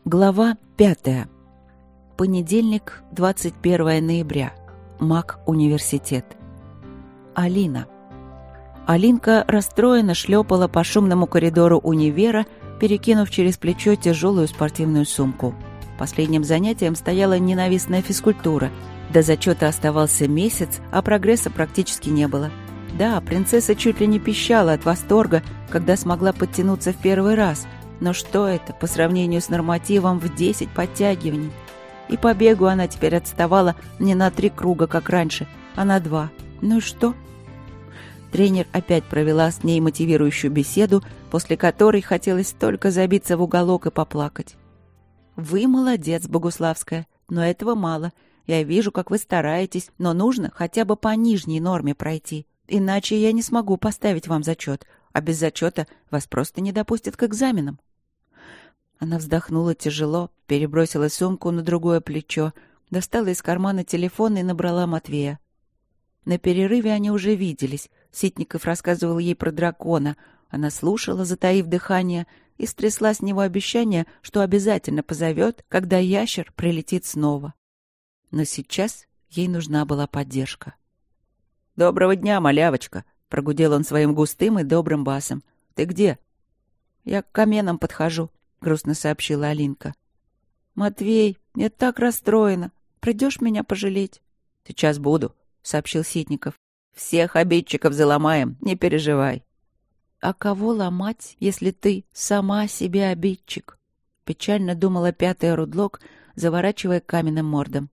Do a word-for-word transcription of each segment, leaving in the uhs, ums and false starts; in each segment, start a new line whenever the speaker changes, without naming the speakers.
Глава пятая. Понедельник, двадцать первое ноября. МАК-университет. Алина. Алинка расстроенно шлепала по шумному коридору универа, перекинув через плечо тяжелую спортивную сумку. Последним занятием стояла ненавистная физкультура. До зачета оставался месяц, а прогресса практически не было. Да, принцесса чуть ли не пищала от восторга, когда смогла подтянуться в первый раз. Но что это по сравнению с нормативом в десять подтягиваний? И по бегу она теперь отставала не на три круга, как раньше, а на два. Ну и что? Тренер опять провела с ней мотивирующую беседу, после которой хотелось только забиться в уголок и поплакать. «Вы молодец, Богуславская, но этого мало. Я вижу, как вы стараетесь, но нужно хотя бы по нижней норме пройти. Иначе я не смогу поставить вам зачет, а без зачета вас просто не допустят к экзаменам». Она вздохнула тяжело, перебросила сумку на другое плечо, достала из кармана телефон и набрала Матвея. На перерыве они уже виделись. Ситников рассказывал ей про дракона. Она слушала, затаив дыхание, и стрясла с него обещание, что обязательно позовет, когда ящер прилетит снова. Но сейчас ей нужна была поддержка. «Доброго дня, малявочка!» — прогудел он своим густым и добрым басом. «Ты где?» «Я к каменам подхожу», — грустно сообщила Алинка. «Матвей, я так расстроена. Придешь меня пожалеть?» «Сейчас буду», — сообщил Ситников. «Всех обидчиков заломаем, не переживай». «А кого ломать, если ты сама себе обидчик?» — печально думала пятая Рудлок, заворачивая каменным мордом.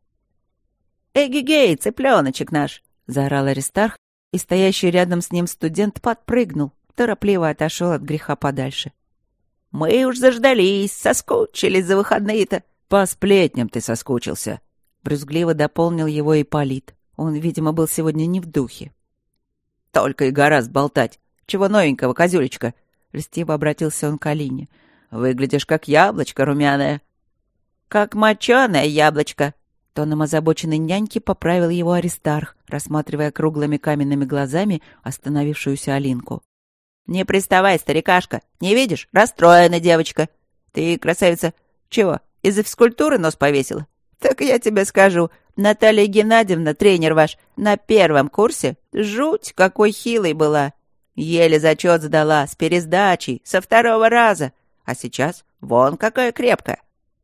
«Эгегей, цыпленочек наш!» — заорал Аристарх, и стоящий рядом с ним студент подпрыгнул, торопливо отошел от греха подальше. «Мы уж заждались, соскучились за выходные-то». «По сплетням ты соскучился», — брюзгливо дополнил его Ипполит. Он, видимо, был сегодня не в духе. «Только и гораздо болтать. Чего новенького, козюлечка?» — льстиво обратился он к Алине. «Выглядишь как яблочко румяное». «Как моченое яблочко», — тоном озабоченной няньки поправил его Аристарх, рассматривая круглыми каменными глазами остановившуюся Алинку. «Не приставай, старикашка. Не видишь? Расстроена девочка. Ты, красавица, чего, из-за физкультуры нос повесила? Так я тебе скажу, Наталья Геннадьевна, тренер ваш, на первом курсе жуть какой хилой была. Еле зачет сдала, с пересдачей, со второго раза. А сейчас вон какая крепкая».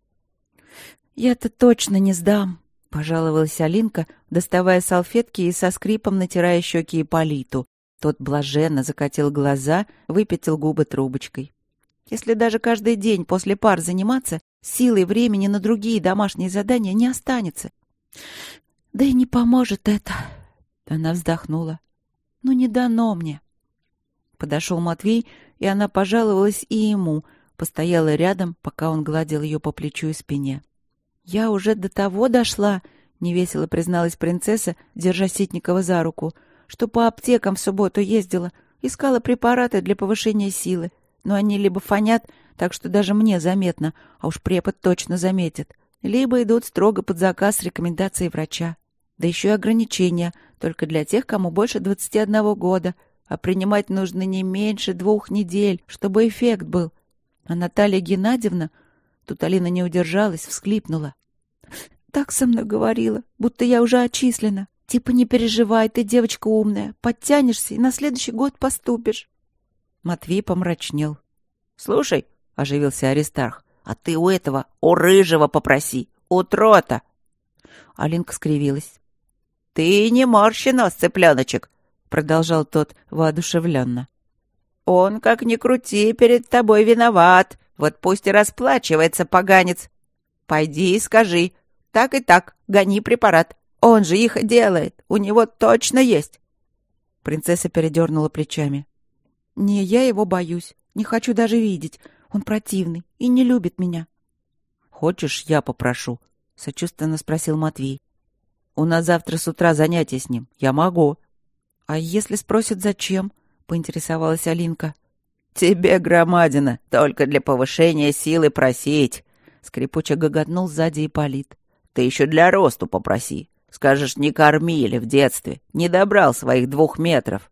«Я-то точно не сдам», — пожаловалась Алинка, доставая салфетки и со скрипом натирая щеки Ипполиту. Тот блаженно закатил глаза, выпятил губы трубочкой. «Если даже каждый день после пар заниматься, силы и времени на другие домашние задания не останется. Да и не поможет это». Она вздохнула. «Ну, не дано мне». Подошел Матвей, и она пожаловалась и ему, постояла рядом, пока он гладил ее по плечу и спине. «Я уже до того дошла», — невесело призналась принцесса, держа Ситникова за руку, что по аптекам в субботу ездила, искала препараты для повышения силы, но они либо фонят, так что даже мне заметно, а уж препод точно заметит, либо идут строго под заказ с рекомендацией врача. Да еще и ограничения, только для тех, кому больше двадцати одного года, а принимать нужно не меньше двух недель, чтобы эффект был. А Наталья Геннадьевна, тут Алина не удержалась, всхлипнула. «Так со мной говорила, будто я уже отчислена. Типа не переживай, ты девочка умная, подтянешься и на следующий год поступишь». Матвей помрачнел. «Слушай», — оживился Аристарх, — «а ты у этого, у рыжего попроси, у Трота». Алинка скривилась. «Ты не морщи нос, цыпленочек», — продолжал тот воодушевленно. «Он, как ни крути, перед тобой виноват. Вот пусть и расплачивается, поганец. Пойди и скажи, так и так, гони препарат. Он же их делает, у него точно есть». Принцесса передернула плечами. «Не, я его боюсь, не хочу даже видеть. Он противный и не любит меня». «Хочешь, я попрошу?» — сочувственно спросил Матвей. «У нас завтра с утра занятия с ним. Я могу». «А если спросят, зачем?» — поинтересовалась Алинка. «Тебе, громадина, только для повышения силы просить!» — скрипуче гоготнул сзади Ипполит. «Ты еще для росту попроси. Скажешь, не кормили в детстве, не добрал своих двух метров».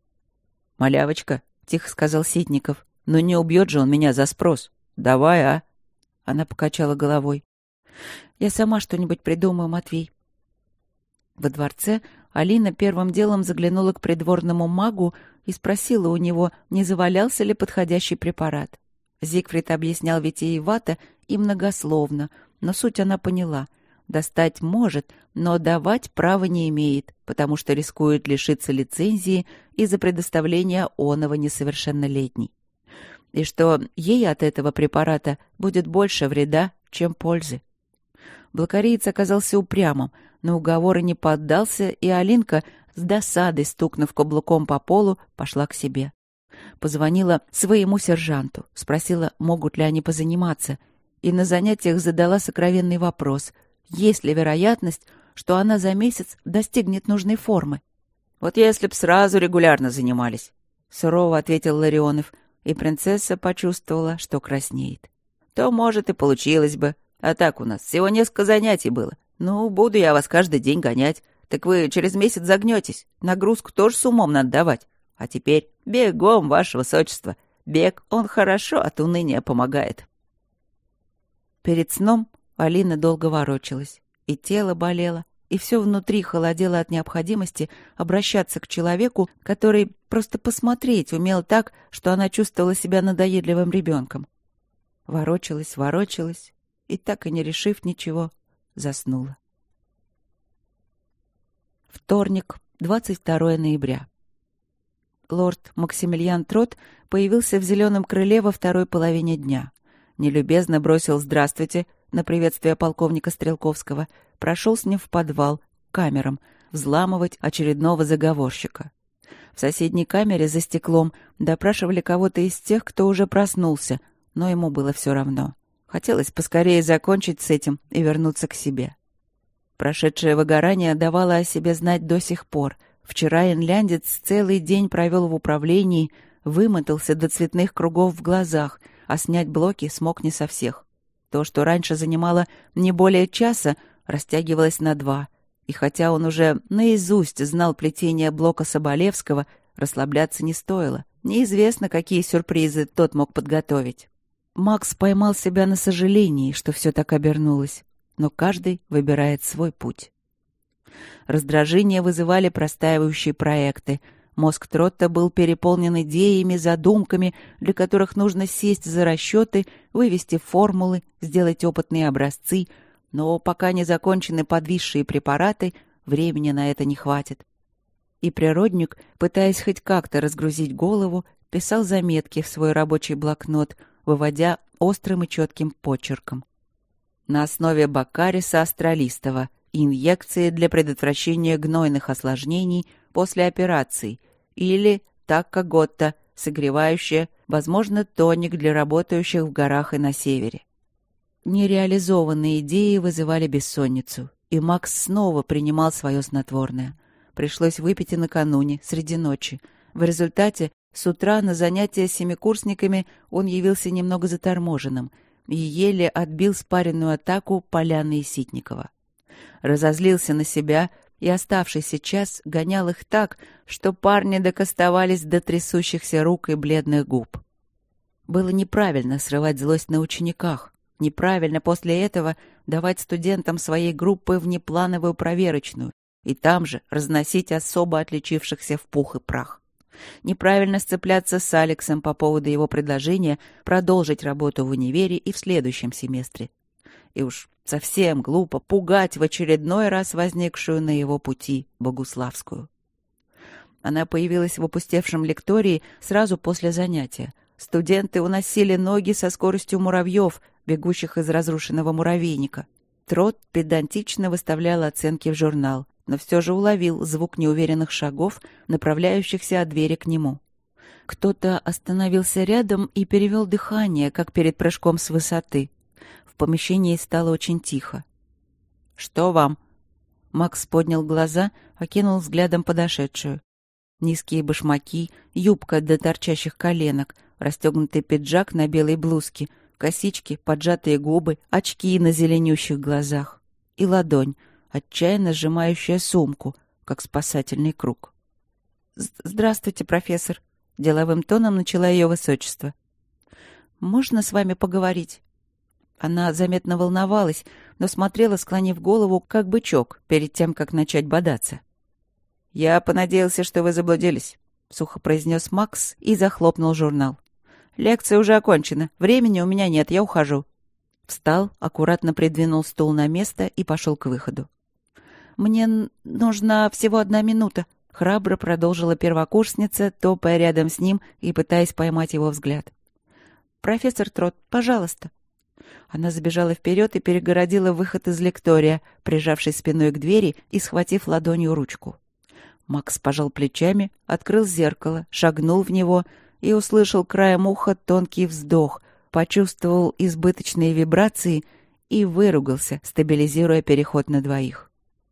«Малявочка», — тихо сказал Ситников, — «но не убьет же он меня за спрос. Давай, а?» Она покачала головой. «Я сама что-нибудь придумаю, Матвей». Во дворце Алина первым делом заглянула к придворному магу и спросила у него, не завалялся ли подходящий препарат. Зигфрид объяснял витиевато и многословно, но суть она поняла. Достать может, но давать права не имеет, потому что рискует лишиться лицензии из-за предоставления оного несовершеннолетней. И что ей от этого препарата будет больше вреда, чем пользы. Блокариец оказался упрямым, на уговоры не поддался, и Алинка, с досадой стукнув каблуком по полу, пошла к себе. Позвонила своему сержанту, спросила, могут ли они позаниматься, и на занятиях задала сокровенный вопрос, есть ли вероятность, что она за месяц достигнет нужной формы. «Вот если б сразу регулярно занимались», — сурово ответил Ларионов, и принцесса почувствовала, что краснеет. «То, может, и получилось бы. А так у нас всего несколько занятий было. Ну, буду я вас каждый день гонять. Так вы через месяц загнетесь. Нагрузку тоже с умом надо давать. А теперь бегом, ваше высочество. Бег, он хорошо от уныния помогает». Перед сном Алина долго ворочалась. И тело болело, и все внутри холодело от необходимости обращаться к человеку, который просто посмотреть умел так, что она чувствовала себя надоедливым ребенком. Ворочалась, ворочалась, и, так и не решив ничего, заснула. Вторник, двадцать второе ноября. Лорд Максимилиан Трот появился в зеленом крыле во второй половине дня. Нелюбезно бросил «здравствуйте» на приветствие полковника Стрелковского, прошел с ним в подвал, к камерам, взламывать очередного заговорщика. В соседней камере за стеклом допрашивали кого-то из тех, кто уже проснулся, но ему было все равно. Хотелось поскорее закончить с этим и вернуться к себе. Прошедшее выгорание давало о себе знать до сих пор. Вчера инляндец целый день провел в управлении, вымотался до цветных кругов в глазах, а снять блоки смог не со всех. То, что раньше занимало не более часа, растягивалось на два. И хотя он уже наизусть знал плетение блока Соболевского, расслабляться не стоило. Неизвестно, какие сюрпризы тот мог подготовить. Макс поймал себя на сожалении, что все так обернулось. Но каждый выбирает свой путь. Раздражение вызывали простаивающие проекты. Мозг Тротта был переполнен идеями, задумками, для которых нужно сесть за расчеты, вывести формулы, сделать опытные образцы, но пока не закончены подвисшие препараты, времени на это не хватит. И природник, пытаясь хоть как-то разгрузить голову, писал заметки в свой рабочий блокнот, выводя острым и четким почерком. На основе Бакариса астролистова инъекции для предотвращения гнойных осложнений после операции или такка-готта, согревающая, возможно, тоник для работающих в горах и на севере. Нереализованные идеи вызывали бессонницу, и Макс снова принимал свое снотворное. Пришлось выпить и накануне, среди ночи. В результате с утра на занятия с семикурсниками он явился немного заторможенным и еле отбил спаренную атаку Поляны и Ситникова. Разозлился на себя и оставшийся час гонял их так, что парни докастовались до трясущихся рук и бледных губ. Было неправильно срывать злость на учениках, неправильно после этого давать студентам своей группы внеплановую проверочную и там же разносить особо отличившихся в пух и прах. Неправильно сцепляться с Алексом по поводу его предложения продолжить работу в универе и в следующем семестре. И уж совсем глупо пугать в очередной раз возникшую на его пути Богуславскую. Она появилась в опустевшем лектории сразу после занятия. Студенты уносили ноги со скоростью муравьев, бегущих из разрушенного муравейника. Трот педантично выставлял оценки в журнал, но все же уловил звук неуверенных шагов, направляющихся от двери к нему. Кто-то остановился рядом и перевел дыхание, как перед прыжком с высоты. В помещении стало очень тихо. «Что вам?» Макс поднял глаза, окинул взглядом подошедшую. Низкие башмаки, юбка до торчащих коленок, расстегнутый пиджак на белой блузке, косички, поджатые губы, очки на зеленющих глазах. И ладонь, отчаянно сжимающая сумку, как спасательный круг. «Здравствуйте, профессор», — деловым тоном начала ее высочество. «Можно с вами поговорить?» Она заметно волновалась, но смотрела, склонив голову, как бычок, перед тем, как начать бодаться. «Я понадеялся, что вы заблудились», — сухо произнес Макс и захлопнул журнал. «Лекция уже окончена. Времени у меня нет, я ухожу». Встал, аккуратно придвинул стул на место и пошел к выходу. «Мне нужна всего одна минута», — храбро продолжила первокурсница, топая рядом с ним и пытаясь поймать его взгляд. «Профессор Трот, пожалуйста». Она забежала вперед и перегородила выход из лектория, прижавшись спиной к двери и схватив ладонью ручку. Макс пожал плечами, открыл зеркало, шагнул в него и услышал краем уха тонкий вздох, почувствовал избыточные вибрации и выругался, стабилизируя переход на двоих.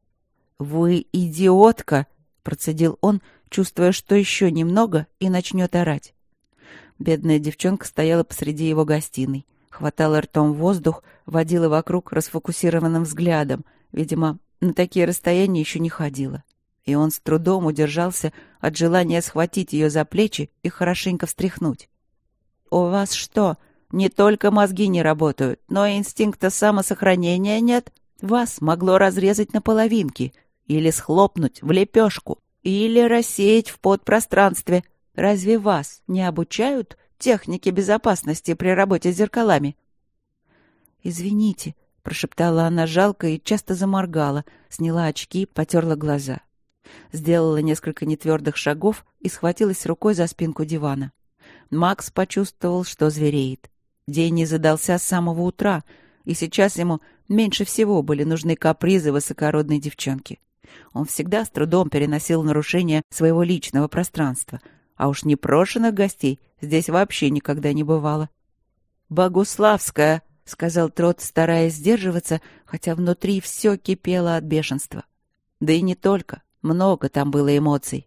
«Вы идиотка!» — процедил он, чувствуя, что еще немного и начнет орать. Бедная девчонка стояла посреди его гостиной, хватала ртом воздух, водила вокруг расфокусированным взглядом, видимо, на такие расстояния еще не ходила. И он с трудом удержался от желания схватить ее за плечи и хорошенько встряхнуть. «У вас что, не только мозги не работают, но и инстинкта самосохранения нет? Вас могло разрезать на половинки, или схлопнуть в лепешку, или рассеять в подпространстве. Разве вас не обучают технике безопасности при работе с зеркалами?» «Извините», — прошептала она жалко и часто заморгала, сняла очки, потерла глаза. Сделала несколько нетвердых шагов и схватилась рукой за спинку дивана. Макс почувствовал, что звереет. День не задался с самого утра, и сейчас ему меньше всего были нужны капризы высокородной девчонки. Он всегда с трудом переносил нарушения своего личного пространства, а уж непрошенных гостей здесь вообще никогда не бывало. «Богуславская», — сказал Трот, стараясь сдерживаться, хотя внутри все кипело от бешенства. Да и не только. Много там было эмоций.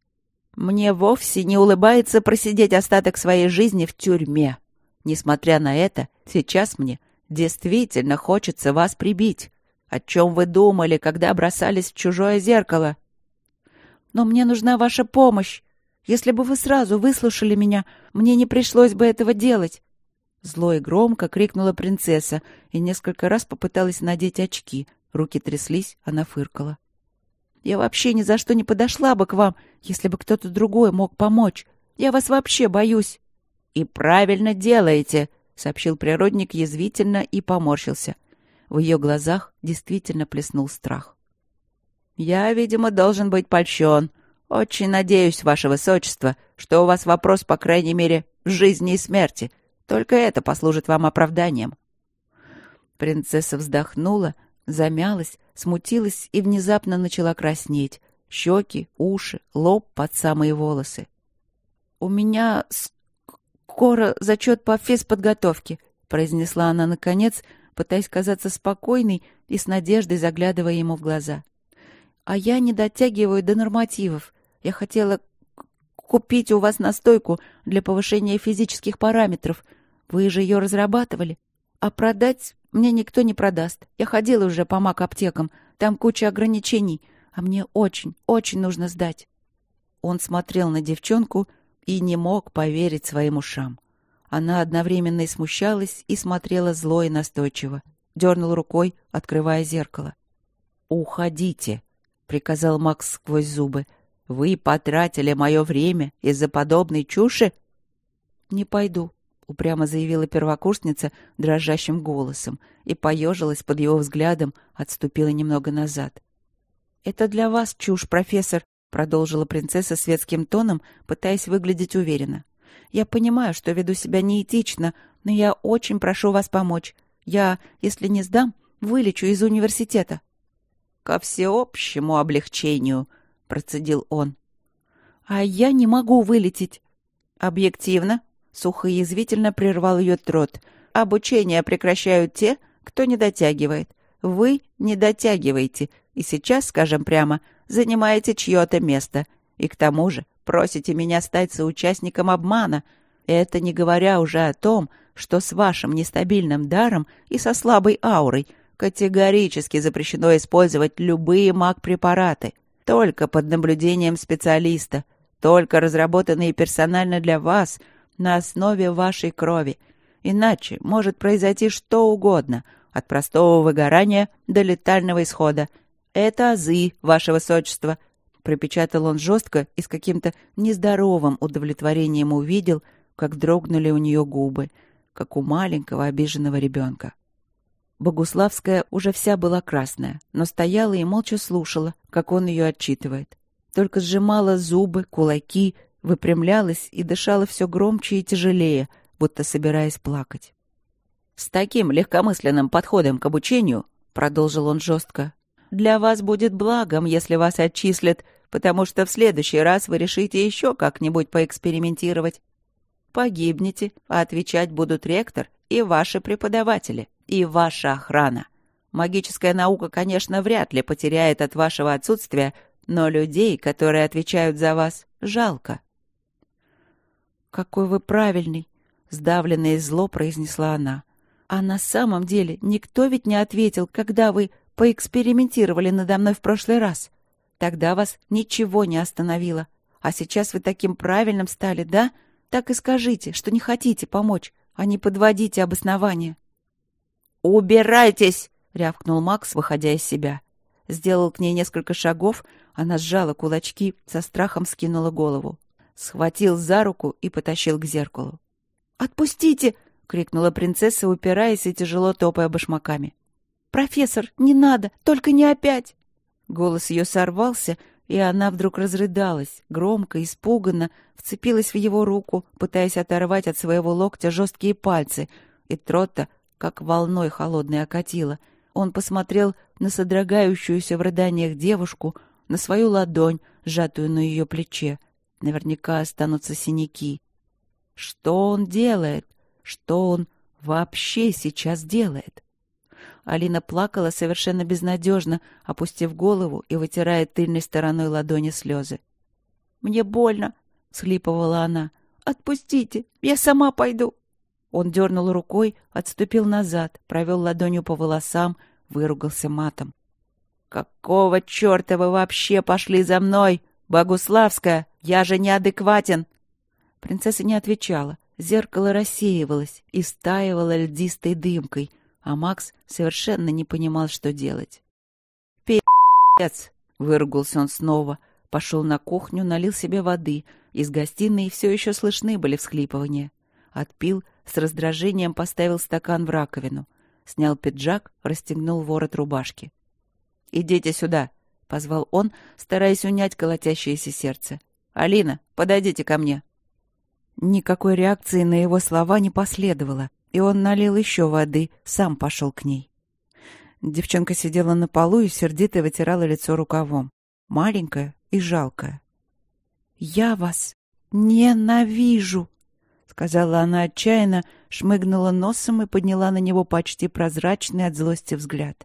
«Мне вовсе не улыбается просидеть остаток своей жизни в тюрьме. Несмотря на это, сейчас мне действительно хочется вас прибить. О чем вы думали, когда бросались в чужое зеркало?» «Но мне нужна ваша помощь. Если бы вы сразу выслушали меня, мне не пришлось бы этого делать». Зло и громко крикнула принцесса и несколько раз попыталась надеть очки. Руки тряслись, она фыркала. «Я вообще ни за что не подошла бы к вам, если бы кто-то другой мог помочь. Я вас вообще боюсь». «И правильно делаете», — сообщил природник язвительно и поморщился. В ее глазах действительно плеснул страх. «Я, видимо, должен быть польщен. Очень надеюсь, ваше высочество, что у вас вопрос, по крайней мере, жизни и смерти. Только это послужит вам оправданием». Принцесса вздохнула, замялась, смутилась и внезапно начала краснеть. Щеки, уши, лоб под самые волосы. «У меня скоро зачет по физподготовке», — произнесла она наконец, пытаясь казаться спокойной и с надеждой заглядывая ему в глаза. «А я не дотягиваю до нормативов. Я хотела купить у вас настойку для повышения физических параметров. Вы же ее разрабатывали. А продать мне никто не продаст. Я ходила уже по маг-аптекам. Там куча ограничений. А мне очень, очень нужно сдать». Он смотрел на девчонку и не мог поверить своим ушам. Она одновременно и смущалась, и смотрела зло и настойчиво. Дернул рукой, открывая зеркало. «Уходите», — приказал Макс сквозь зубы. «Вы потратили мое время из-за подобной чуши?» «Не пойду», — упрямо заявила первокурсница дрожащим голосом и поежилась под его взглядом, отступила немного назад. «Это для вас чушь, профессор», — продолжила принцесса светским тоном, пытаясь выглядеть уверенно. «Я понимаю, что веду себя неэтично, но я очень прошу вас помочь. Я, если не сдам, вылечу из университета». «Ко всеобщему облегчению», — процедил он. «А я не могу вылететь». «Объективно», — сухо и язвительно прервал ее Трот. «Обучение прекращают те, кто не дотягивает. Вы не дотягиваете, и сейчас, скажем прямо, занимаете чье-то место. И к тому же просите меня стать соучастником обмана. Это не говоря уже о том, что с вашим нестабильным даром и со слабой аурой категорически запрещено использовать любые маг-препараты. Только под наблюдением специалиста, только разработанные персонально для вас на основе вашей крови. Иначе может произойти что угодно, от простого выгорания до летального исхода. Это азы, ваше высочество», — пропечатал он жестко и с каким-то нездоровым удовлетворением увидел, как дрогнули у нее губы, как у маленького обиженного ребенка. Богуславская уже вся была красная, но стояла и молча слушала, как он ее отчитывает. Только сжимала зубы, кулаки, выпрямлялась и дышала все громче и тяжелее, будто собираясь плакать. «С таким легкомысленным подходом к обучению, — продолжил он жестко, — для вас будет благом, если вас отчислят, потому что в следующий раз вы решите еще как-нибудь поэкспериментировать. Погибнете, а отвечать будут ректор и ваши преподаватели, и ваша охрана. Магическая наука, конечно, вряд ли потеряет от вашего отсутствия, но людей, которые отвечают за вас, жалко». «Какой вы правильный!» — сдавленно и зло произнесла она. «А на самом деле никто ведь не ответил, когда вы поэкспериментировали надо мной в прошлый раз. Тогда вас ничего не остановило. А сейчас вы таким правильным стали, да? Так и скажите, что не хотите помочь, а не подводите обоснования». «Убирайтесь!» — рявкнул Макс, выходя из себя. Сделал к ней несколько шагов, она сжала кулачки, со страхом скинула голову. Схватил за руку и потащил к зеркалу. «Отпустите!» — крикнула принцесса, упираясь и тяжело топая башмаками. «Профессор, не надо! Только не опять!» Голос ее сорвался, и она вдруг разрыдалась, громко, испуганно, вцепилась в его руку, пытаясь оторвать от своего локтя жесткие пальцы, и Тротта как волной холодной окатила. Он посмотрел на содрогающуюся в рыданиях девушку, на свою ладонь, сжатую на ее плече. Наверняка останутся синяки. Что он делает? Что он вообще сейчас делает? Алина плакала совершенно безнадежно, опустив голову и вытирая тыльной стороной ладони слезы. «Мне больно», — всхлипывала она. «Отпустите, я сама пойду». Он дернул рукой, отступил назад, провел ладонью по волосам, выругался матом. «Какого черта вы вообще пошли за мной, Богуславская? Я же неадекватен!» Принцесса не отвечала. Зеркало рассеивалось и стаивало льдистой дымкой, а Макс совершенно не понимал, что делать. «Пи***ц!» — выругался он снова, пошел на кухню, налил себе воды. Из гостиной все еще слышны были всхлипывания. Отпил, с раздражением поставил стакан в раковину. Снял пиджак, расстегнул ворот рубашки. «Идите сюда!» — позвал он, стараясь унять колотящееся сердце. «Алина, подойдите ко мне!» Никакой реакции на его слова не последовало, и он налил еще воды, сам пошел к ней. Девчонка сидела на полу и сердито вытирала лицо рукавом. Маленькая и жалкая. «Я вас ненавижу!» — сказала она отчаянно, шмыгнула носом и подняла на него почти прозрачный от злости взгляд.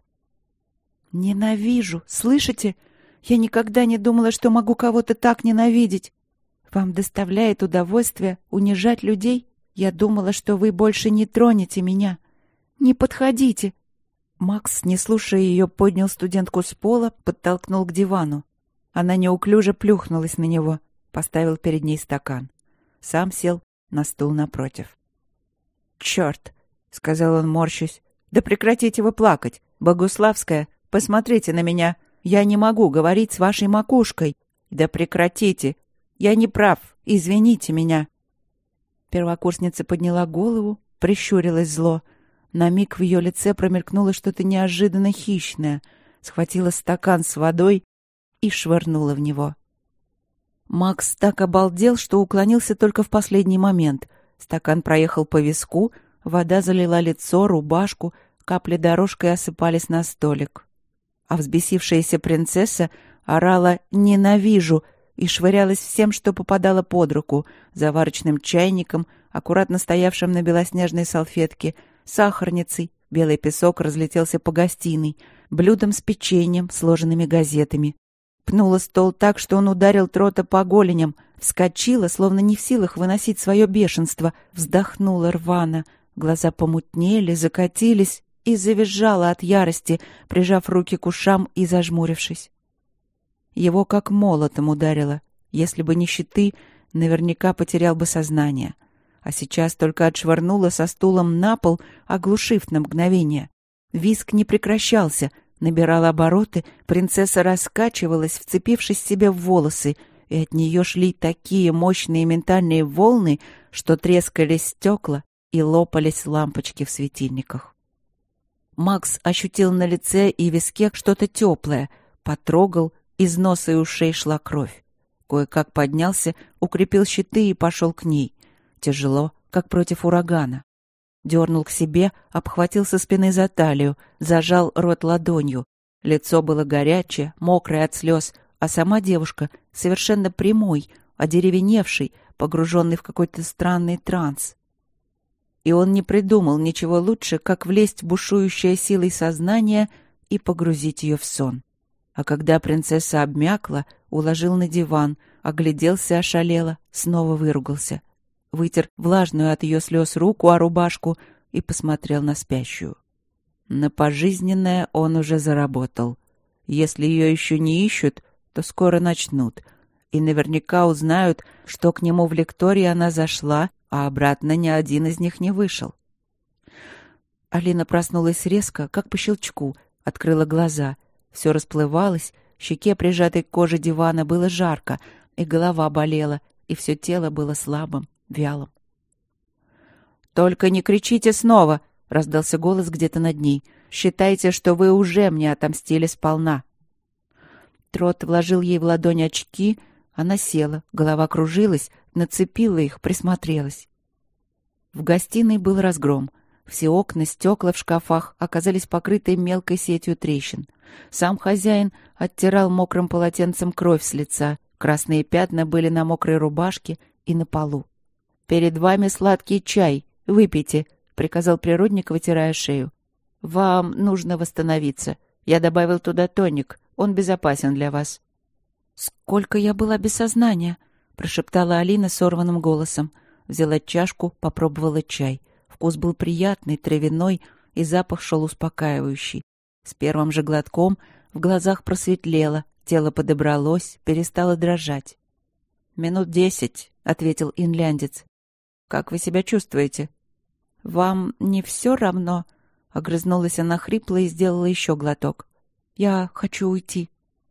«Ненавижу, слышите? Я никогда не думала, что могу кого-то так ненавидеть. Вам доставляет удовольствие унижать людей? Я думала, что вы больше не тронете меня. Не подходите!» Макс, не слушая ее, поднял студентку с пола, подтолкнул к дивану. Она неуклюже плюхнулась на него, поставил перед ней стакан. Сам сел на стул напротив. «Черт!» — сказал он, морщась. «Да прекратите вы плакать! Богуславская, посмотрите на меня! Я не могу говорить с вашей макушкой! Да прекратите! Я не прав! Извините меня!» Первокурсница подняла голову, прищурилась зло. На миг в ее лице промелькнуло что-то неожиданно хищное, схватила стакан с водой и швырнула в него. Макс так обалдел, что уклонился только в последний момент. Стакан проехал по виску, вода залила лицо, рубашку, капли дорожкой осыпались на столик. А взбесившаяся принцесса орала «ненавижу» и швырялась всем, что попадало под руку, заварочным чайником, аккуратно стоявшим на белоснежной салфетке, сахарницей, белый песок разлетелся по гостиной, блюдом с печеньем, сложенными газетами. Пнула стол так, что он ударил Трота по голеням, вскочила, словно не в силах выносить свое бешенство, вздохнула рвано, глаза помутнели, закатились и завизжала от ярости, прижав руки к ушам и зажмурившись. Его как молотом ударило. Если бы не щиты, наверняка потерял бы сознание. а сейчас только отшвырнула со стулом на пол, оглушив на мгновение. Визг не прекращался, набирал обороты, принцесса раскачивалась, вцепившись себе в волосы, и от нее шли такие мощные ментальные волны, что трескались стекла и лопались лампочки в светильниках. Макс ощутил на лице и виске что-то теплое, потрогал, из носа и ушей шла кровь. Кое-как поднялся, укрепил щиты и пошел к ней. Тяжело, как против урагана. Дернул к себе, обхватил со спины за талию, зажал рот ладонью. Лицо было горячее, мокрое от слез, а сама девушка совершенно прямой, одеревеневший, погруженный в какой-то странный транс. И он не придумал ничего лучше, как влезть в бушующее силой сознание и погрузить ее в сон. А когда принцесса обмякла, уложил на диван, огляделся ошалело, снова выругался. Вытер влажную от ее слез руку о рубашку и посмотрел на спящую. На пожизненное он уже заработал. Если ее еще не ищут, то скоро начнут. И наверняка узнают, что к нему в лектории она зашла, а обратно ни один из них не вышел. Алина проснулась резко, как по щелчку, открыла глаза. Все расплывалось, щеке, прижатой к коже дивана, было жарко, и голова болела, и все тело было слабым, вялым. «Только не кричите снова!» — раздался голос где-то над ней. «Считайте, что вы уже мне отомстили сполна!» Трот вложил ей в ладонь очки, она села, голова кружилась, нацепила их, присмотрелась. В гостиной был разгром. Все окна, стекла в шкафах оказались покрыты мелкой сетью трещин. Сам хозяин оттирал мокрым полотенцем кровь с лица. Красные пятна были на мокрой рубашке и на полу. «Перед вами сладкий чай. Выпейте», — приказал природник, вытирая шею. «Вам нужно восстановиться. Я добавил туда тоник. Он безопасен для вас». «Сколько я была без сознания», — прошептала Алина сорванным голосом. Взяла чашку, попробовала чай. Вкус был приятный, травяной, и запах шел успокаивающий. С первым же глотком в глазах просветлело, тело подобралось, перестало дрожать. «Минут десять», — ответил инляндец. «Как вы себя чувствуете?» «Вам не все равно?» — огрызнулась она хрипло и сделала еще глоток. «Я хочу уйти».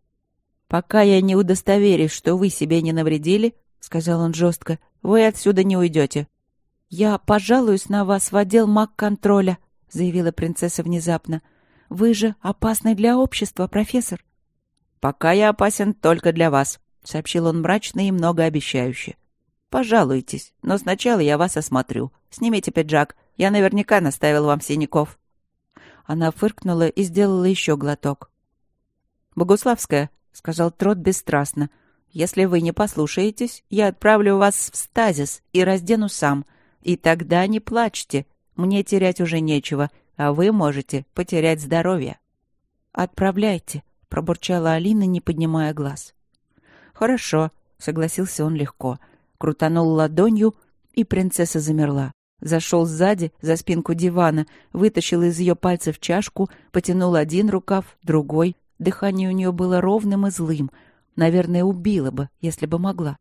«Пока я не удостоверюсь, что вы себе не навредили, — сказал он жестко, — вы отсюда не уйдете». «Я пожалуюсь на вас в отдел маг-контроля», — заявила принцесса внезапно. «Вы же опасны для общества, профессор». «Пока я опасен только для вас», — сообщил он мрачно и многообещающе. «Пожалуйтесь, но сначала я вас осмотрю. Снимите пиджак, я наверняка наставил вам синяков». Она фыркнула и сделала еще глоток. «Богуславская», — сказал Трот бесстрастно, — «если вы не послушаетесь, я отправлю вас в стазис и раздену сам. И тогда не плачьте, мне терять уже нечего, а вы можете потерять здоровье». «Отправляйте», — пробурчала Алина, не поднимая глаз. «Хорошо», — согласился он легко. Крутанул ладонью, и принцесса замерла. Зашел сзади, за спинку дивана, вытащил из ее пальцев чашку, потянул один рукав, другой. Дыхание у нее было ровным и злым. Наверное, убила бы, если бы могла.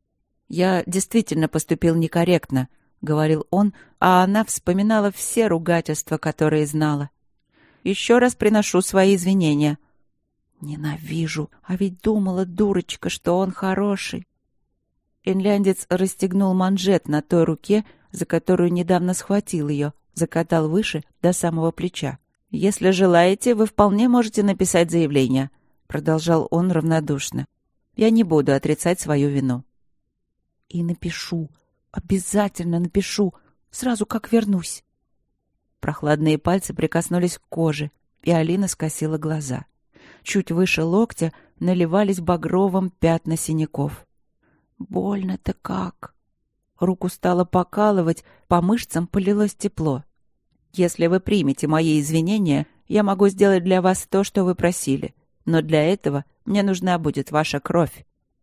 «Я действительно поступил некорректно», — говорил он, а она вспоминала все ругательства, которые знала. «Еще раз приношу свои извинения». «Ненавижу, а ведь думала, дурочка, что он хороший». Инляндец расстегнул манжет на той руке, за которую недавно схватил ее, закатал выше до самого плеча. «Если желаете, вы вполне можете написать заявление», — продолжал он равнодушно. «Я не буду отрицать свою вину». «И напишу, обязательно напишу, сразу как вернусь». Прохладные пальцы прикоснулись к коже, и Алина скосила глаза. Чуть выше локтя наливались багровым пятна синяков. «Больно-то как!» Руку стало покалывать, по мышцам полилось тепло. «Если вы примете мои извинения, я могу сделать для вас то, что вы просили. Но для этого мне нужна будет ваша кровь».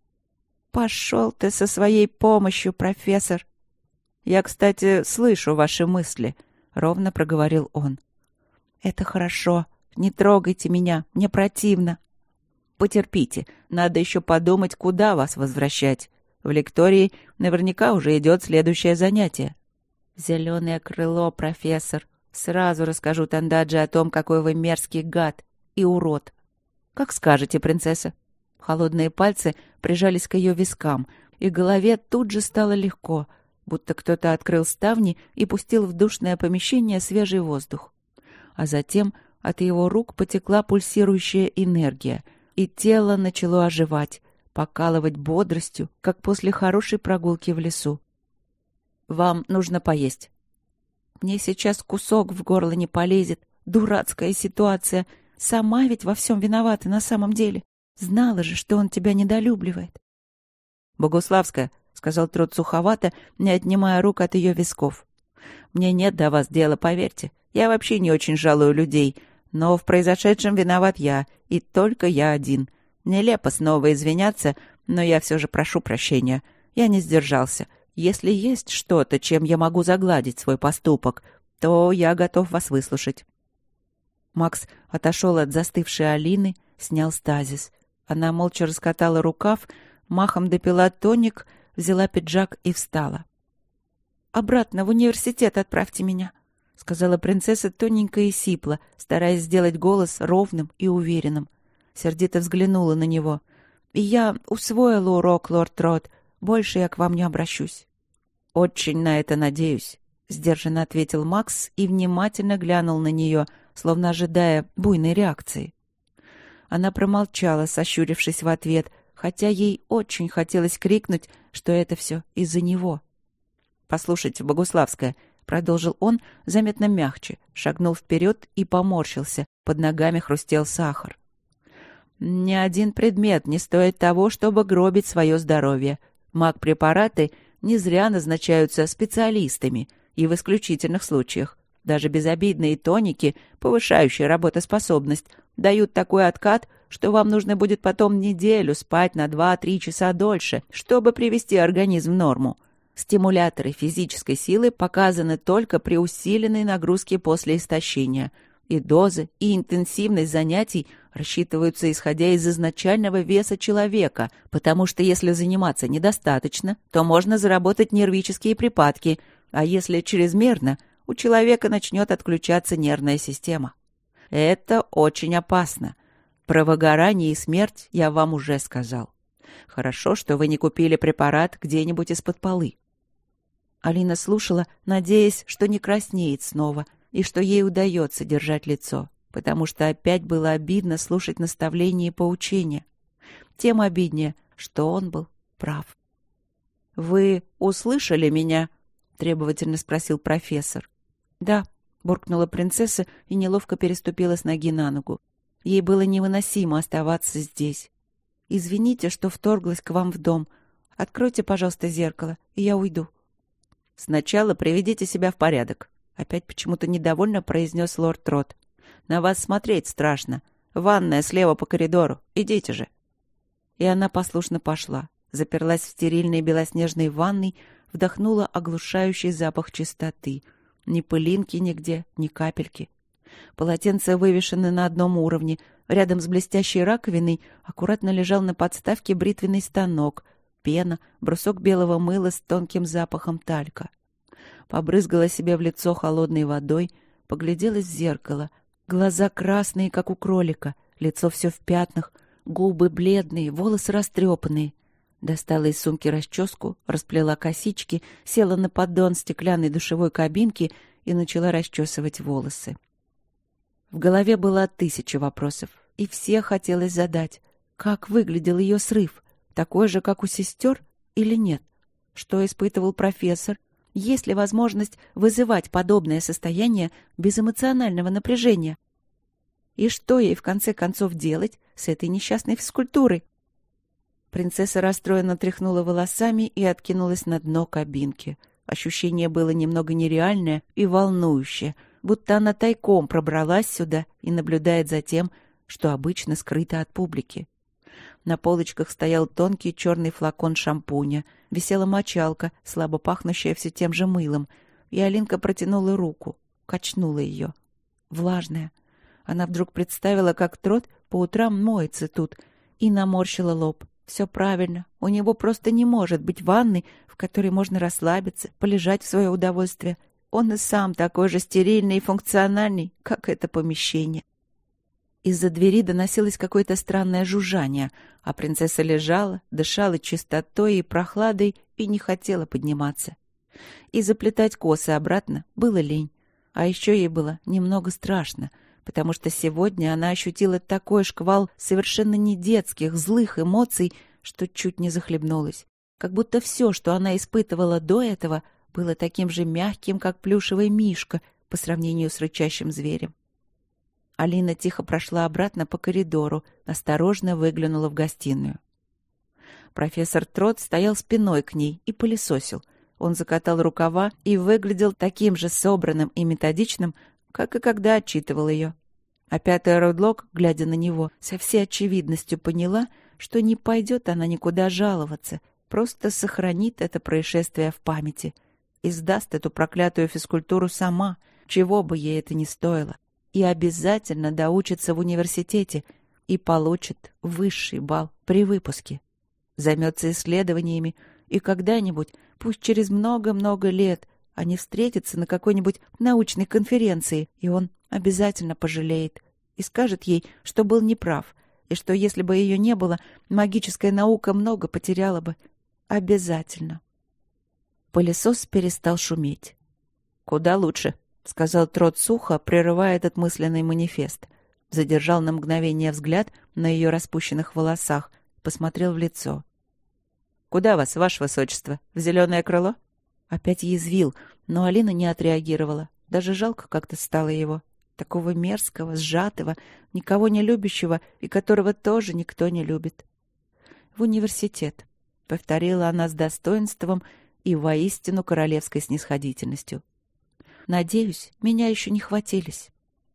«Пошел ты со своей помощью, профессор!» «Я, кстати, слышу ваши мысли», — ровно проговорил он. «Это хорошо. Не трогайте меня, мне противно». «Потерпите, надо еще подумать, куда вас возвращать. В лектории наверняка уже идет следующее занятие. Зеленое крыло, профессор. Сразу расскажу Тандаджи о том, какой вы мерзкий гад и урод. Как скажете, принцесса. Холодные пальцы прижались к ее вискам, и голове тут же стало легко, будто кто-то открыл ставни и пустил в душное помещение свежий воздух. А затем от его рук потекла пульсирующая энергия, и тело начало оживать, покалывать бодростью, как после хорошей прогулки в лесу. «Вам нужно поесть». «Мне сейчас кусок в горло не полезет. Дурацкая ситуация. Сама ведь во всем виновата на самом деле. Знала же, что он тебя недолюбливает». «Богуславская», — сказал Трот суховато, не отнимая рук от ее висков. «Мне нет до вас дела, поверьте. Я вообще не очень жалую людей, но в произошедшем виноват я, и только я один. Нелепо снова извиняться, но я все же прошу прощения. Я не сдержался. Если есть что-то, чем я могу загладить свой поступок, то я готов вас выслушать». Макс отошел от застывшей Алины, снял стазис. Она молча раскатала рукав, махом допила тоник, взяла пиджак и встала. «Обратно в университет отправьте меня», — сказала принцесса тоненько и сипло, стараясь сделать голос ровным и уверенным. Сердито взглянула на него. «И я усвоила урок, лорд Трот. Больше я к вам не обращусь». «Очень на это надеюсь», — сдержанно ответил Макс и внимательно глянул на нее, словно ожидая буйной реакции. Она промолчала, сощурившись в ответ, хотя ей очень хотелось крикнуть, что это все из-за него. «Послушайте, Богуславская», — продолжил он заметно мягче, шагнул вперед и поморщился, под ногами хрустел сахар. «Ни один предмет не стоит того, чтобы гробить свое здоровье. Маг-препараты не зря назначаются специалистами, и в исключительных случаях. Даже безобидные тоники, повышающие работоспособность, дают такой откат, что вам нужно будет потом неделю спать на два-три часа дольше, чтобы привести организм в норму. Стимуляторы физической силы показаны только при усиленной нагрузке после истощения, и дозы, и интенсивность занятий рассчитываются исходя из изначального веса человека, потому что если заниматься недостаточно, то можно заработать нервические припадки, а если чрезмерно, у человека начнет отключаться нервная система. Это очень опасно. Про выгорание и смерть я вам уже сказал. Хорошо, что вы не купили препарат где-нибудь из-под полы». Алина слушала, надеясь, что не краснеет снова и что ей удается держать лицо, потому что опять было обидно слушать наставления и поучения. Тем обиднее, что он был прав. «Вы услышали меня?» — требовательно спросил профессор. «Да», — буркнула принцесса и неловко переступила с ноги на ногу. Ей было невыносимо оставаться здесь. «Извините, что вторглась к вам в дом. Откройте, пожалуйста, зеркало, и я уйду». «Сначала приведите себя в порядок», — опять почему-то недовольно произнес лорд Трот. «На вас смотреть страшно. Ванная слева по коридору. Идите же». И она послушно пошла, заперлась в стерильной белоснежной ванной, вдохнула оглушающий запах чистоты. Ни пылинки нигде, ни капельки. Полотенца вывешены на одном уровне. Рядом с блестящей раковиной аккуратно лежал на подставке бритвенный станок, пена, брусок белого мыла с тонким запахом талька. Побрызгала себе в лицо холодной водой, погляделась в зеркало. Глаза красные, как у кролика, лицо все в пятнах, губы бледные, волосы растрепанные. Достала из сумки расческу, расплела косички, села на поддон стеклянной душевой кабинки и начала расчесывать волосы. В голове было тысяча вопросов, и все хотелось задать. Как выглядел ее срыв? Такой же, как у сестер, или нет? Что испытывал профессор? Есть ли возможность вызывать подобное состояние без эмоционального напряжения? И что ей в конце концов делать с этой несчастной физкультурой? Принцесса расстроенно тряхнула волосами и откинулась на дно кабинки. Ощущение было немного нереальное и волнующее, будто она тайком пробралась сюда и наблюдает за тем, что обычно скрыто от публики. На полочках стоял тонкий черный флакон шампуня, висела мочалка, слабо пахнущая все тем же мылом, и Алинка протянула руку, качнула ее. Влажная. Она вдруг представила, как Трот по утрам моется тут, и наморщила лоб. Все правильно. У него просто не может быть ванны, в которой можно расслабиться, полежать в свое удовольствие. Он и сам такой же стерильный и функциональный, как это помещение. Из-за двери доносилось какое-то странное жужжание, а принцесса лежала, дышала чистотой и прохладой и не хотела подниматься. И заплетать косы обратно было лень. А еще ей было немного страшно, потому что сегодня она ощутила такой шквал совершенно не детских, злых эмоций, что чуть не захлебнулась. Как будто все, что она испытывала до этого, было таким же мягким, как плюшевый мишка по сравнению с рычащим зверем. Алина тихо прошла обратно по коридору, осторожно выглянула в гостиную. Профессор Трот стоял спиной к ней и пылесосил. Он закатал рукава и выглядел таким же собранным и методичным, как и когда отчитывал ее. А пятая Рудлок, глядя на него, со всей очевидностью поняла, что не пойдет она никуда жаловаться, просто сохранит это происшествие в памяти и сдаст эту проклятую физкультуру сама, чего бы ей это ни стоило, и обязательно доучится в университете и получит высший балл при выпуске. Займется исследованиями, и когда-нибудь, пусть через много-много лет, они встретятся на какой-нибудь научной конференции, и он обязательно пожалеет и скажет ей, что был неправ, и что если бы ее не было, магическая наука много потеряла бы. Обязательно. Пылесос перестал шуметь. «Куда лучше», — сказал Трот сухо, прерывая этот мысленный манифест. Задержал на мгновение взгляд на ее распущенных волосах, посмотрел в лицо. «Куда вас, ваше высочество? В зеленое крыло?» Опять язвил, но Алина не отреагировала. Даже жалко как-то стало его. Такого мерзкого, сжатого, никого не любящего и которого тоже никто не любит. «В университет», — повторила она с достоинством и воистину королевской снисходительностью. «Надеюсь, меня еще не хватились».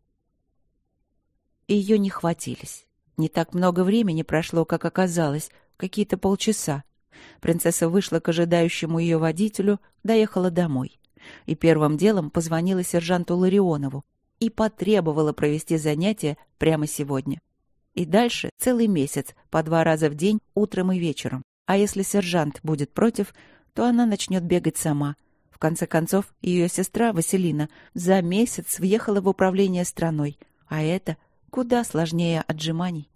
Ее не хватились. Не так много времени прошло, как оказалось, какие-то полчаса. Принцесса вышла к ожидающему ее водителю, доехала домой. И первым делом позвонила сержанту Ларионову и потребовала провести занятия прямо сегодня. И дальше целый месяц, по два раза в день, утром и вечером. А если сержант будет против, то она начнет бегать сама. В конце концов, ее сестра Василина за месяц въехала в управление страной, а это куда сложнее отжиманий.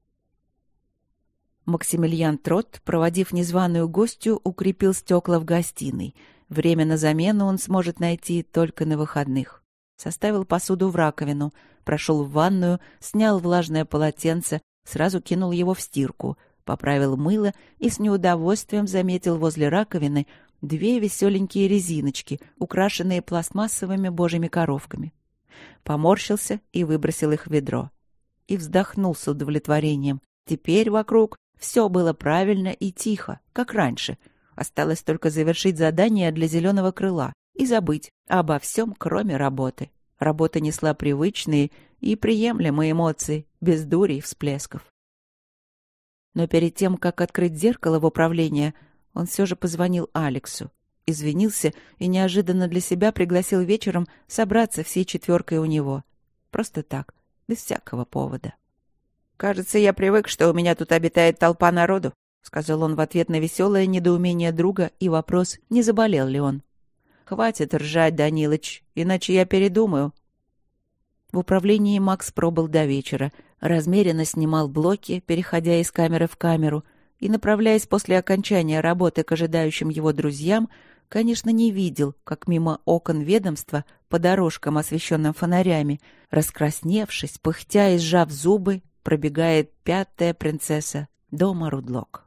Максимилиан Трот, проводив незваную гостью, укрепил стекла в гостиной. Время на замену он сможет найти только на выходных. Составил посуду в раковину, прошел в ванную, снял влажное полотенце, сразу кинул его в стирку, поправил мыло и с неудовольствием заметил возле раковины две веселенькие резиночки, украшенные пластмассовыми божьими коровками. Поморщился и выбросил их в ведро. И вздохнул с удовлетворением. Теперь вокруг все было правильно и тихо, как раньше. Осталось только завершить задание для зеленого крыла и забыть обо всем, кроме работы. Работа несла привычные и приемлемые эмоции, без дури и всплесков. Но перед тем, как открыть зеркало в управление, он все же позвонил Алексу, извинился и неожиданно для себя пригласил вечером собраться всей четверкой у него. Просто так, без всякого повода. «Кажется, я привык, что у меня тут обитает толпа народу», — сказал он в ответ на веселое недоумение друга и вопрос, не заболел ли он. «Хватит ржать, Данилыч, иначе я передумаю». В управлении Макс пробыл до вечера, размеренно снимал блоки, переходя из камеры в камеру, и, направляясь после окончания работы к ожидающим его друзьям, конечно, не видел, как мимо окон ведомства, по дорожкам, освещенным фонарями, раскрасневшись, пыхтя и сжав зубы, пробегает пятая принцесса дома Рудлок.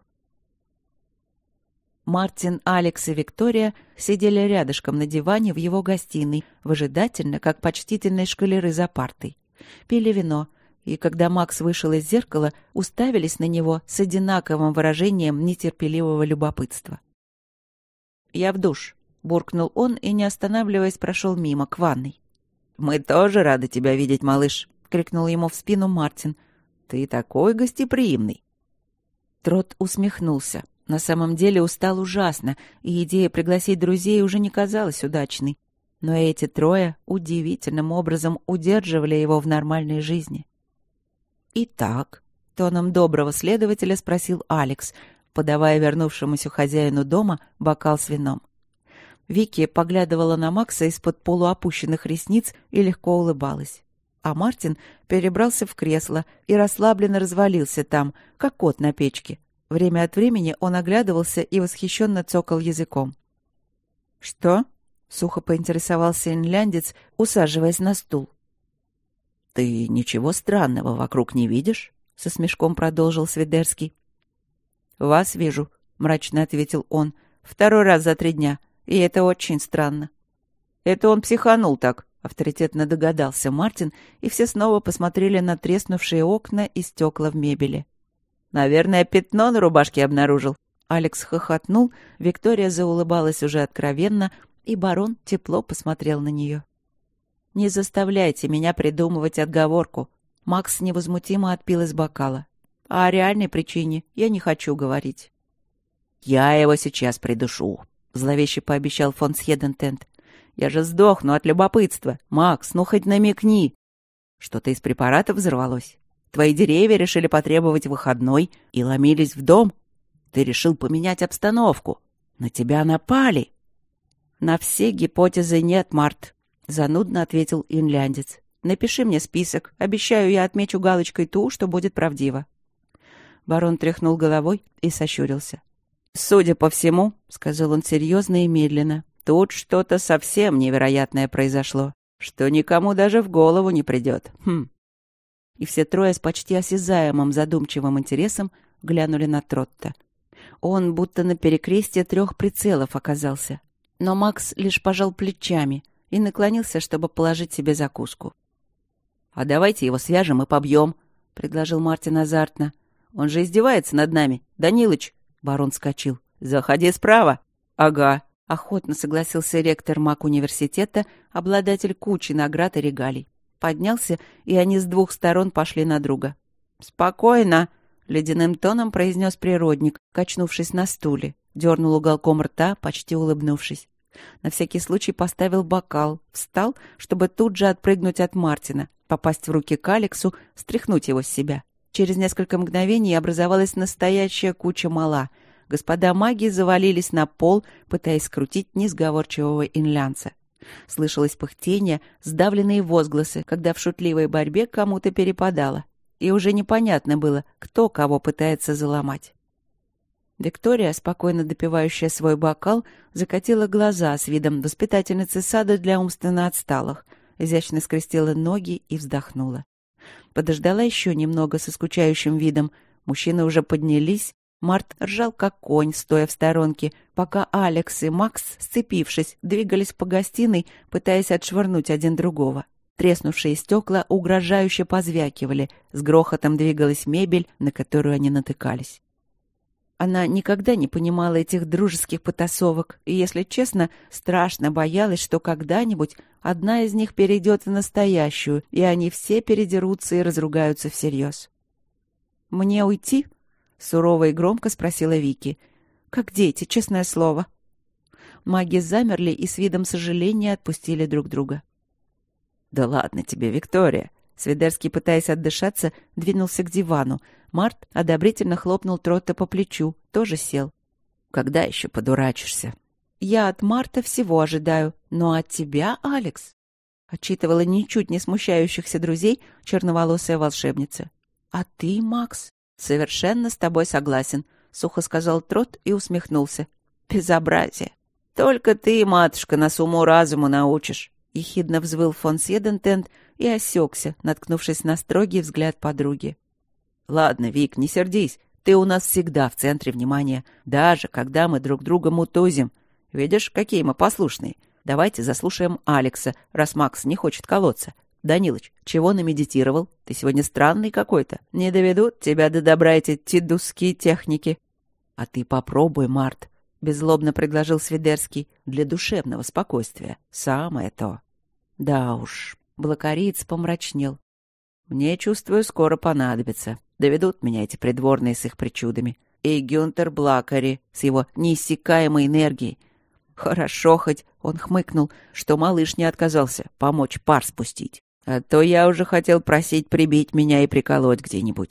Мартин, Алекс и Виктория сидели рядышком на диване в его гостиной, выжидательно, как почтительные школяры за партой. Пили вино, и когда Макс вышел из зеркала, уставились на него с одинаковым выражением нетерпеливого любопытства. «Я в душ», — буркнул он и, не останавливаясь, прошел мимо, к ванной. «Мы тоже рады тебя видеть, малыш», — крикнул ему в спину Мартин. «Ты такой гостеприимный». Трот усмехнулся. На самом деле устал ужасно, и идея пригласить друзей уже не казалась удачной. Но эти трое удивительным образом удерживали его в нормальной жизни. «Итак», Тоном доброго следователя спросил Алекс, подавая вернувшемуся хозяину дома бокал с вином. Вики поглядывала на Макса из-под полуопущенных ресниц и легко улыбалась. А Мартин перебрался в кресло и расслабленно развалился там, как кот на печке. Время от времени он оглядывался и восхищенно цокал языком. «Что?» — сухо поинтересовался инляндец, усаживаясь на стул. «Ты ничего странного вокруг не видишь?» — со смешком продолжил Свидерский. «Вас вижу», — мрачно ответил он, — «второй раз за три дня, и это очень странно». «Это он психанул так», — авторитетно догадался Мартин, и все снова посмотрели на треснувшие окна и стекла в мебели. «Наверное, пятно на рубашке обнаружил». Алекс хохотнул, Виктория заулыбалась уже откровенно, и барон тепло посмотрел на нее. «Не заставляйте меня придумывать отговорку». Макс невозмутимо отпил из бокала. «А о реальной причине я не хочу говорить». «Я его сейчас придушу», — зловеще пообещал фон Сьедентент. «Я же сдохну от любопытства. Макс, ну хоть намекни». «Что-то из препаратов взорвалось? Твои деревья решили потребовать выходной и ломились в дом? Ты решил поменять обстановку? На тебя напали?» «На все гипотезы нет, Март», — занудно ответил инляндец. «Напиши мне список. Обещаю, я отмечу галочкой ту, что будет правдиво». Барон тряхнул головой и сощурился. «Судя по всему, — сказал он серьезно и медленно, — тут что-то совсем невероятное произошло, что никому даже в голову не придет. Хм». И все трое с почти осязаемым задумчивым интересом глянули на Тротта. Он будто на перекрестье трех прицелов оказался. Но Макс лишь пожал плечами и наклонился, чтобы положить себе закуску. «А давайте его свяжем и побьем», — предложил Мартин азартно. «Он же издевается над нами. Данилыч!» — барон вскочил. «Заходи справа». «Ага», — охотно согласился ректор маг-университета, обладатель кучи наград и регалий. Поднялся, и они с двух сторон пошли на друга. «Спокойно», — ледяным тоном произнес природник, качнувшись на стуле. Дернул уголком рта, почти улыбнувшись. На всякий случай поставил бокал, встал, чтобы тут же отпрыгнуть от Мартина, попасть в руки к Алексу, стряхнуть его с себя. Через несколько мгновений образовалась настоящая куча мала. Господа маги завалились на пол, пытаясь скрутить несговорчивого инлянца. Слышалось пыхтение, сдавленные возгласы, когда в шутливой борьбе кому-то перепадало. И уже непонятно было, кто кого пытается заломать. Виктория, спокойно допивающая свой бокал, закатила глаза с видом воспитательницы сада для умственно отсталых, изящно скрестила ноги и вздохнула. Подождала еще немного со скучающим видом. Мужчины уже поднялись. Март ржал как конь, стоя в сторонке, пока Алекс и Макс, сцепившись, двигались по гостиной, пытаясь отшвырнуть один другого. Треснувшие стекла угрожающе позвякивали, с грохотом двигалась мебель, на которую они натыкались. Она никогда не понимала этих дружеских потасовок, и, если честно, страшно боялась, что когда-нибудь одна из них перейдет в настоящую, и они все передерутся и разругаются всерьез. «Мне уйти?» — сурово и громко спросила Вики. «Как дети, честное слово». Маги замерли и с видом сожаления отпустили друг друга. «Да ладно тебе, Виктория!» Свидерский, пытаясь отдышаться, двинулся к дивану. Март одобрительно хлопнул Тротта по плечу, тоже сел. «Когда еще подурачишься?» «Я от Марта всего ожидаю, но от тебя, Алекс?» — отчитывала ничуть не смущающихся друзей черноволосая волшебница. «А ты, Макс?» «Совершенно с тобой согласен», — сухо сказал Трот и усмехнулся. «Безобразие! Только ты, матушка, нас уму-разуму научишь!» — ехидно взвыл фон Сьедентент и осекся, наткнувшись на строгий взгляд подруги. «Ладно, Вик, не сердись. Ты у нас всегда в центре внимания, даже когда мы друг друга мутузим. Видишь, какие мы послушные. Давайте заслушаем Алекса, раз Макс не хочет колоться. Данилыч, чего намедитировал? Ты сегодня странный какой-то. Не доведут тебя до добра эти тидусские техники». «А ты попробуй, Март», — беззлобно предложил Свидерский, — «для душевного спокойствия. Самое то». «Да уж», — блокариец помрачнел. «Мне, чувствую, скоро понадобится. Доведут меня эти придворные с их причудами. И Гюнтер Блакари с его неиссякаемой энергией. Хорошо хоть, — он хмыкнул, — что малыш не отказался помочь пар спустить. А то я уже хотел просить прибить меня и приколоть где-нибудь».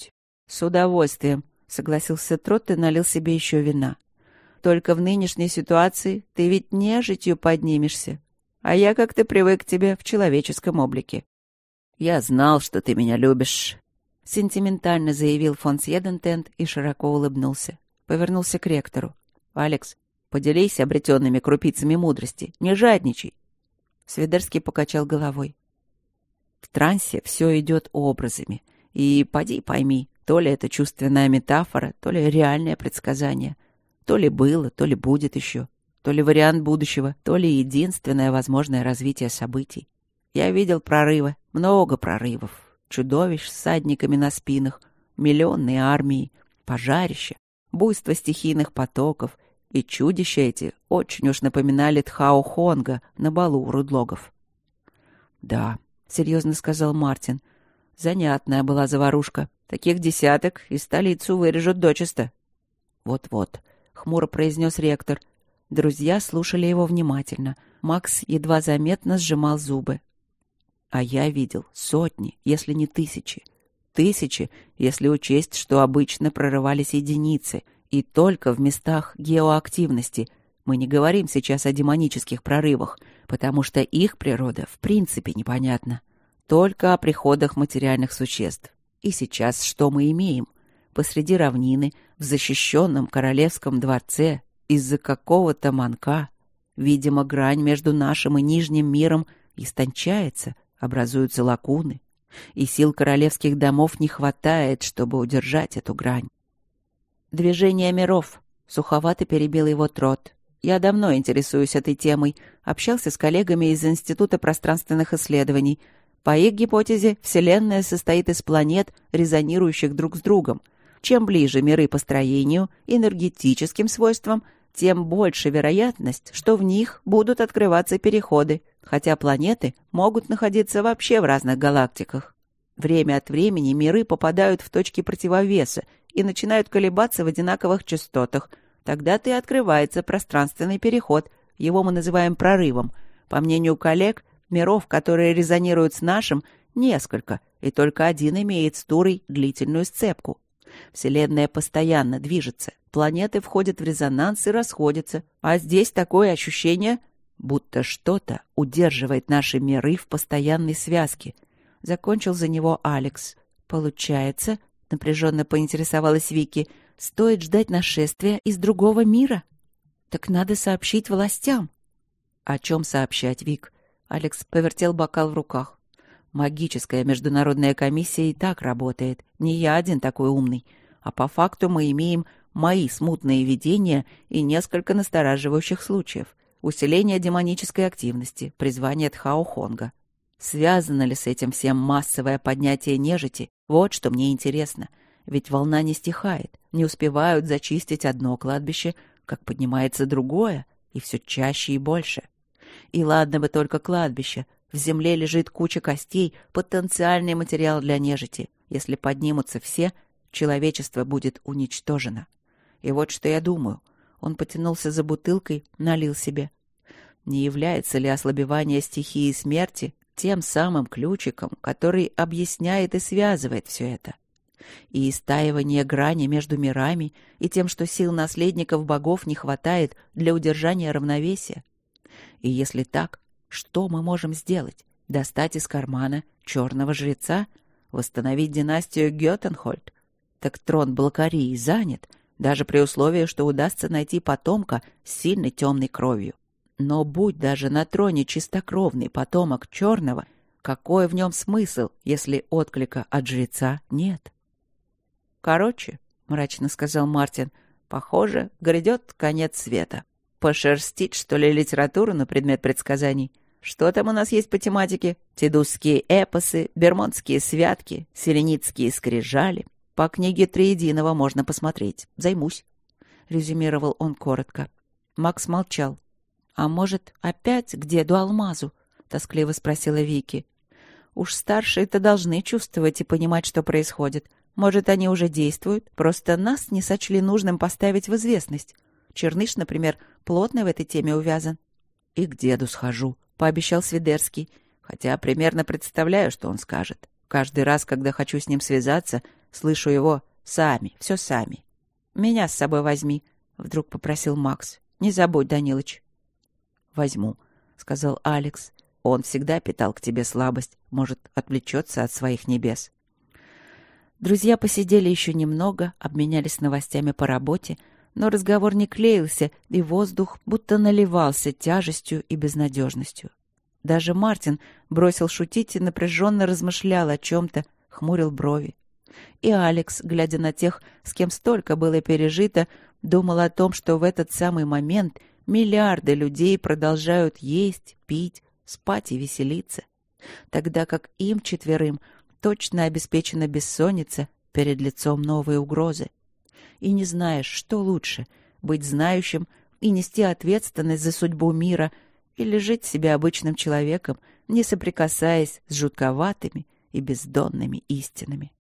«С удовольствием», — согласился Трот и налил себе еще вина. «Только в нынешней ситуации ты ведь нежитью поднимешься, а я как-то привык к тебе в человеческом облике». «Я знал, что ты меня любишь», — сентиментально заявил фон Сьедентент и широко улыбнулся. Повернулся к ректору. «Алекс, поделись обретенными крупицами мудрости, не жадничай». Свидерский покачал головой. «В трансе все идет образами, и поди пойми, то ли это чувственная метафора, то ли реальное предсказание, то ли было, то ли будет еще, то ли вариант будущего, то ли единственное возможное развитие событий. Я видел прорывы, много прорывов, чудовищ с всадниками на спинах, миллионные армии, пожарища, буйство стихийных потоков, и чудища эти очень уж напоминали Тхао Хонга на балу у Рудлогов». «Да», — серьезно сказал Мартин, — «занятная была заварушка. Таких десяток и столицу вырежут дочисто». «Вот-вот», — хмуро произнес ректор. Друзья слушали его внимательно. Макс едва заметно сжимал зубы. «А я видел сотни, если не тысячи. Тысячи, если учесть, что обычно прорывались единицы, и только в местах геоактивности. Мы не говорим сейчас о демонических прорывах, потому что их природа в принципе непонятна. Только о приходах материальных существ. И сейчас что мы имеем? Посреди равнины, в защищенном королевском дворце, из-за какого-то манка, видимо, грань между нашим и нижним миром истончается, образуются лакуны, и сил королевских домов не хватает, чтобы удержать эту грань. «Движение миров», — суховато перебил его Трот. «Я давно интересуюсь этой темой, общался с коллегами из Института пространственных исследований. По их гипотезе, Вселенная состоит из планет, резонирующих друг с другом. Чем ближе миры по строению, энергетическим свойствам, тем больше вероятность, что в них будут открываться переходы, хотя планеты могут находиться вообще в разных галактиках. Время от времени миры попадают в точки противовеса и начинают колебаться в одинаковых частотах. Тогда-то и открывается пространственный переход, его мы называем прорывом. По мнению коллег, миров, которые резонируют с нашим, несколько, и только один имеет с Турой длительную сцепку. Вселенная постоянно движется, планеты входят в резонанс и расходятся, а здесь такое ощущение, будто что-то удерживает наши миры в постоянной связке. Закончил за него Алекс. «Получается, — напряженно поинтересовалась Вики, — стоит ждать нашествия из другого мира? Так надо сообщить властям». «О чем сообщать, Вик?» Алекс повертел бокал в руках. «Магическая международная комиссия и так работает. Не я один такой умный. А по факту мы имеем мои смутные видения и несколько настораживающих случаев. Усиление демонической активности, призвание Тхао Хонга. Связано ли с этим всем массовое поднятие нежити? Вот что мне интересно. Ведь волна не стихает. Не успевают зачистить одно кладбище, как поднимается другое, и все чаще и больше. И ладно бы только кладбище. В земле лежит куча костей, потенциальный материал для нежити. Если поднимутся все, человечество будет уничтожено. И вот что я думаю. Он потянулся за бутылкой, налил себе. Не является ли ослабевание стихии смерти тем самым ключиком, который объясняет и связывает все это? И истаивание грани между мирами, и тем, что сил наследников богов не хватает для удержания равновесия? И если так, что мы можем сделать? Достать из кармана черного жреца? Восстановить династию Гётенхольд? Так трон Балкарии занят, даже при условии, что удастся найти потомка с сильной темной кровью. Но будь даже на троне чистокровный потомок черного, какой в нем смысл, если отклика от жреца нет? «Короче», — мрачно сказал Мартин, — «похоже, грядет конец света. Пошерстить, что ли, литературу на предмет предсказаний? Что там у нас есть по тематике? Тидусские эпосы, бермонтские святки, селеницкие скрижали. По книге Триединого можно посмотреть. Займусь», — резюмировал он коротко. Макс молчал. «А может, опять к деду Алмазу?» — тоскливо спросила Вики. «Уж старшие-то должны чувствовать и понимать, что происходит. Может, они уже действуют, просто нас не сочли нужным поставить в известность. Черныш, например, плотно в этой теме увязан». «И к деду схожу», — пообещал Свидерский, хотя примерно представляю, что он скажет. Каждый раз, когда хочу с ним связаться, слышу его Сами, все сами. Меня с собой возьми, — вдруг попросил Макс. Не забудь, Данилыч. Возьму, — сказал Алекс. Он всегда питал к тебе слабость, может, отвлечется от своих небес. Друзья посидели еще немного, обменялись новостями по работе, но разговор не клеился, и воздух будто наливался тяжестью и безнадежностью. Даже Мартин бросил шутить и напряженно размышлял о чем-то, хмурил брови. И Алекс, глядя на тех, с кем столько было пережито, думал о том, что в этот самый момент миллиарды людей продолжают есть, пить, спать и веселиться, тогда как им четверым точно обеспечена бессонница перед лицом новой угрозы. И не знаешь, что лучше — быть знающим и нести ответственность за судьбу мира или жить себе обычным человеком, не соприкасаясь с жутковатыми и бездонными истинами.